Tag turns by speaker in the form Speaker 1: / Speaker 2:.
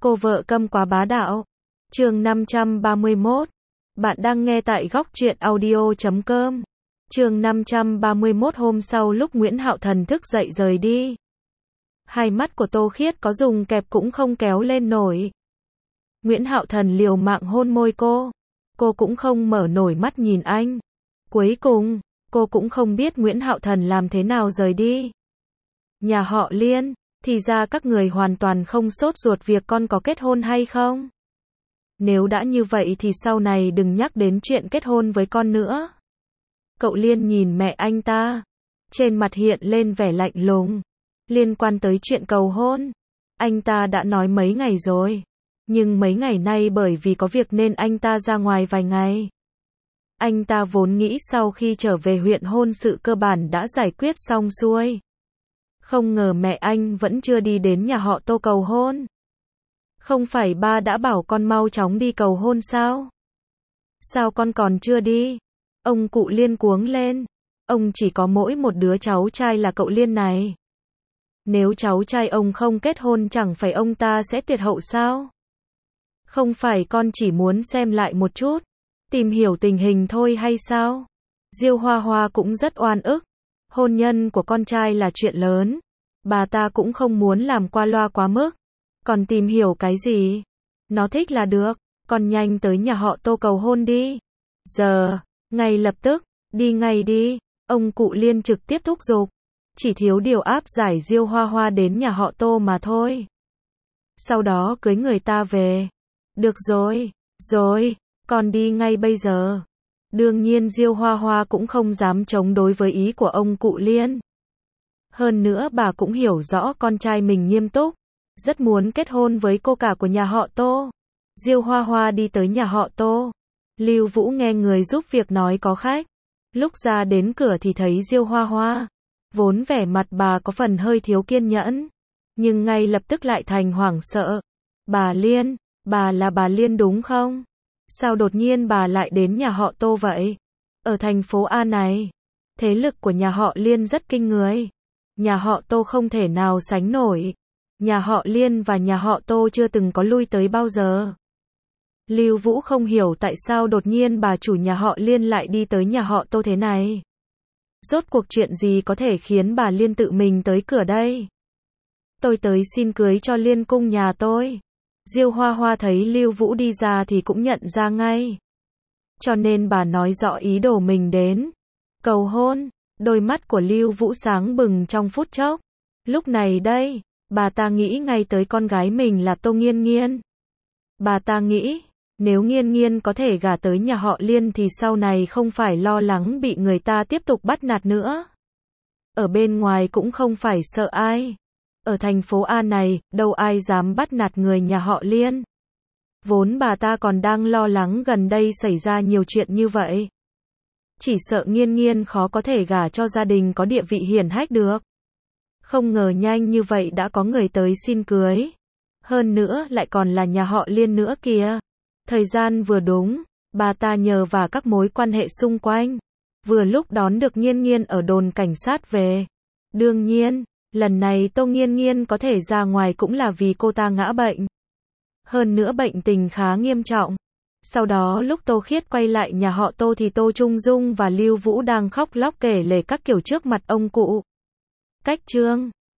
Speaker 1: Cô vợ câm quá bá đạo. Chương 531. Bạn đang nghe tại góc truyện audio.com. Chương 531. Hôm sau lúc Nguyễn Hạo Thần thức dậy rời đi, hai mắt của Tô Khiết có dùng kẹp cũng không kéo lên nổi. Nguyễn Hạo Thần liều mạng hôn môi cô cũng không mở nổi mắt nhìn anh. Cuối cùng, cô cũng không biết Nguyễn Hạo Thần làm thế nào rời đi. Nhà họ Liên, thì ra các người hoàn toàn không sốt ruột việc con có kết hôn hay không. Nếu đã như vậy thì sau này đừng nhắc đến chuyện kết hôn với con nữa. Cậu Liên nhìn mẹ anh ta, trên mặt hiện lên vẻ lạnh lùng. Liên quan tới chuyện cầu hôn, anh ta đã nói mấy ngày rồi. Nhưng mấy ngày nay bởi vì có việc nên anh ta ra ngoài vài ngày. Anh ta vốn nghĩ sau khi trở về huyện hôn sự cơ bản đã giải quyết xong xuôi. Không ngờ mẹ anh vẫn chưa đi đến nhà họ Tô cầu hôn. Không phải ba đã bảo con mau chóng đi cầu hôn sao? Sao con còn chưa đi? Ông cụ Liên cuống lên. Ông chỉ có mỗi một đứa cháu trai là cậu Liên này. Nếu cháu trai ông không kết hôn chẳng phải ông ta sẽ tuyệt hậu sao? Không phải con chỉ muốn xem lại một chút, tìm hiểu tình hình thôi hay sao? Diêu Hoa Hoa cũng rất oan ức. Hôn nhân của con trai là chuyện lớn. Bà ta cũng không muốn làm qua loa quá mức. Còn tìm hiểu cái gì? Nó thích là được. Con nhanh tới nhà họ Tô cầu hôn đi. Giờ, ngay lập tức, đi ngay đi. Ông cụ Liên trực tiếp thúc giục. Chỉ thiếu điều áp giải Diêu Hoa Hoa đến nhà họ Tô mà thôi. Sau đó cưới người ta về. Được rồi, con đi ngay bây giờ. Đương nhiên Diêu Hoa Hoa cũng không dám chống đối với ý của ông cụ Liên. Hơn nữa bà cũng hiểu rõ con trai mình nghiêm túc, rất muốn kết hôn với cô cả của nhà họ Tô. Diêu Hoa Hoa đi tới nhà họ Tô. Lưu Vũ nghe người giúp việc nói có khách. Lúc ra đến cửa thì thấy Diêu Hoa Hoa. Vốn vẻ mặt bà có phần hơi thiếu kiên nhẫn, nhưng ngay lập tức lại thành hoảng sợ. Bà Liên, bà là bà Liên đúng không? Sao đột nhiên bà lại đến nhà họ Tô vậy? Ở thành phố A này, thế lực của nhà họ Liên rất kinh người. Nhà họ Tô không thể nào sánh nổi. Nhà họ Liên và nhà họ Tô chưa từng có lui tới bao giờ. Lưu Vũ không hiểu tại sao đột nhiên bà chủ nhà họ Liên lại đi tới nhà họ Tô thế này. Rốt cuộc chuyện gì có thể khiến bà Liên tự mình tới cửa đây? Tôi tới xin cưới cho Liên cung nhà tôi. Diêu Hoa Hoa thấy Lưu Vũ đi ra thì cũng nhận ra ngay. Cho nên bà nói rõ ý đồ mình đến. Cầu hôn, đôi mắt của Lưu Vũ sáng bừng trong phút chốc. Lúc này đây, bà ta nghĩ ngay tới con gái mình là Tô Nghiên Nghiên. Bà ta nghĩ, nếu Nghiên Nghiên có thể gả tới nhà họ Liên thì sau này không phải lo lắng bị người ta tiếp tục bắt nạt nữa. Ở bên ngoài cũng không phải sợ ai. Ở thành phố A này, đâu ai dám bắt nạt người nhà họ Liên. Vốn bà ta còn đang lo lắng gần đây xảy ra nhiều chuyện như vậy. Chỉ sợ Nghiên Nghiên khó có thể gả cho gia đình có địa vị hiển hách được. Không ngờ nhanh như vậy đã có người tới xin cưới. Hơn nữa lại còn là nhà họ Liên nữa kìa. Thời gian vừa đúng, bà ta nhờ vào các mối quan hệ xung quanh. Vừa lúc đón được Nghiên Nghiên ở đồn cảnh sát về. Đương nhiên, lần này Tô Nghiên Nghiên có thể ra ngoài cũng là vì cô ta ngã bệnh. Hơn nữa bệnh tình khá nghiêm trọng. Sau đó lúc Tô Khiết quay lại nhà họ Tô thì Tô Trung Dung và Lưu Vũ đang khóc lóc kể lể các kiểu trước mặt ông cụ. Cách chương